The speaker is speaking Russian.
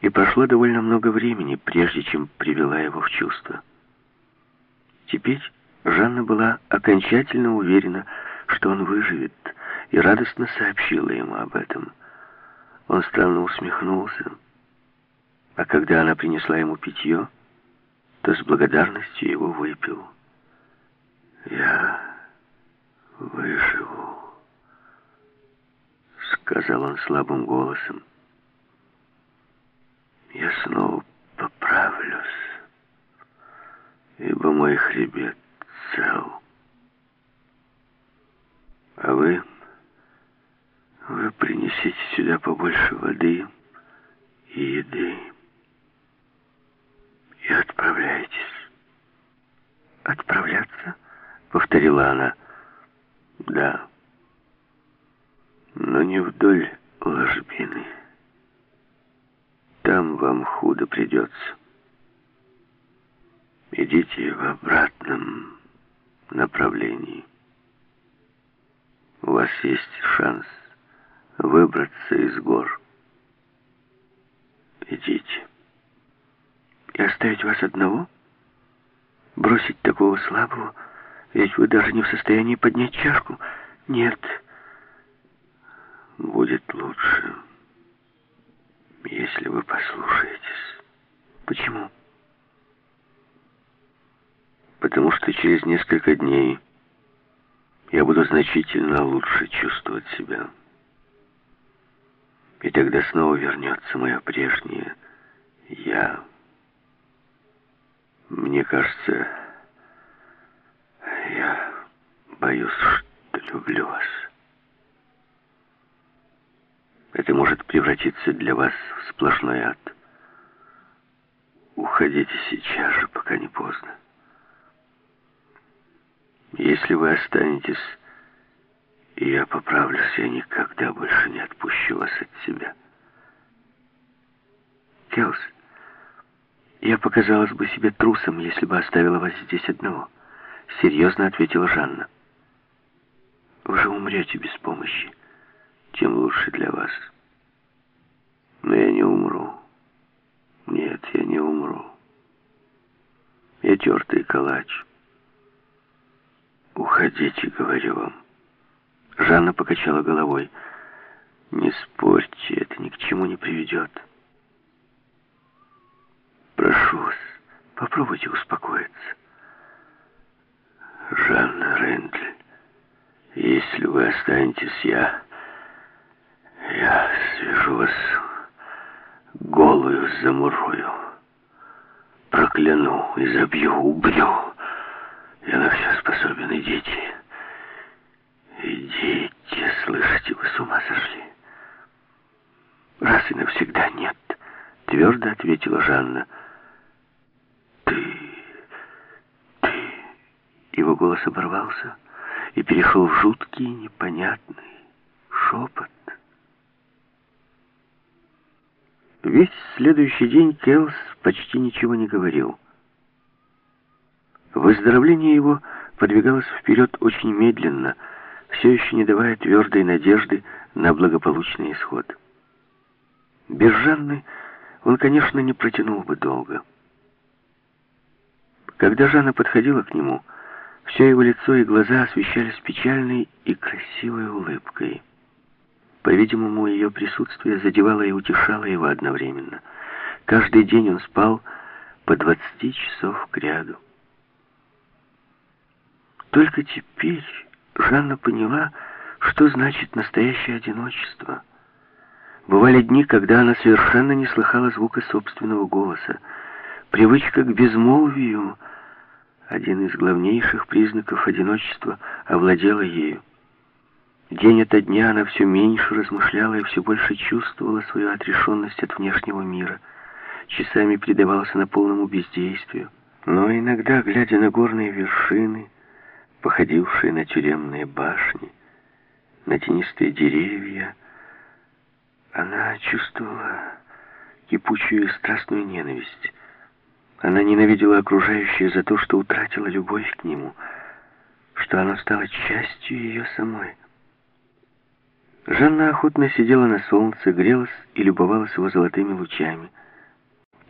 И прошло довольно много времени, прежде чем привела его в чувство. Теперь Жанна была окончательно уверена, что он выживет, и радостно сообщила ему об этом. Он странно усмехнулся, а когда она принесла ему питье, то с благодарностью его выпил. «Я выживу», — сказал он слабым голосом. «Я снова поправлюсь, ибо мой хребет цел. А вы принесите сюда побольше воды и еды и отправляйтесь». «Отправляться?» — повторила она. «Да, но не вдоль ложбины. Там вам худо придется. Идите в обратном направлении. У вас есть шанс выбраться из гор. Идите». «И оставить вас одного? Бросить такого слабого? Ведь вы даже не в состоянии поднять чашку». «Нет, будет лучше, если вы послушаетесь». «Почему?» «Потому что через несколько дней я буду значительно лучше чувствовать себя. И тогда снова вернется мое прежнее «я». Мне кажется, я боюсь, что люблю вас. Это может превратиться для вас в сплошной ад. Уходите сейчас же, пока не поздно. Если вы останетесь, и я поправлюсь, я никогда больше не отпущу вас от себя». «Келс, я показалась бы себе трусом, если бы оставила вас здесь одного», — серьезно ответила Жанна. «Вы же умрете без помощи. Тем лучше для вас. Но я не умру. Нет, я не умру. Я тертый калач. Уходите, говорю вам». Жанна покачала головой. «Не спорьте, это ни к чему не приведет. Прошу вас, попробуйте успокоиться. Жанна Рендель, если вы останетесь, я свяжу вас голую, замурую, прокляну, изобью, убью. Я на все способен. Идите. Идите, слышите, вы с ума сошли?» «Раз и навсегда нет», — твердо ответила Жанна. Ты... Его голос оборвался и перешел в жуткий, непонятный шепот. Весь следующий день Келс почти ничего не говорил. Выздоровление его подвигалось вперед очень медленно, все еще не давая твердой надежды на благополучный исход. Без Жанны он, конечно, не протянул бы долго. Когда Жанна подходила к нему, все его лицо и глаза освещались печальной и красивой улыбкой. По-видимому, ее присутствие задевало и утешало его одновременно. Каждый день он спал по 20 часов кряду. Только теперь Жанна поняла, что значит настоящее одиночество. Бывали дни, когда она совершенно не слыхала звука собственного голоса. Привычка к безмолвию, один из главнейших признаков одиночества, овладела ею. День ото дня она все меньше размышляла и все больше чувствовала свою отрешенность от внешнего мира. Часами предавалась она полному бездействию. Но иногда, глядя на горные вершины, походившие на тюремные башни, на тенистые деревья, она чувствовала кипучую и страстную ненависть. Она ненавидела окружающее за то, что утратила любовь к нему, что оно стало частью ее самой. Жанна охотно сидела на солнце, грелась и любовалась его золотыми лучами.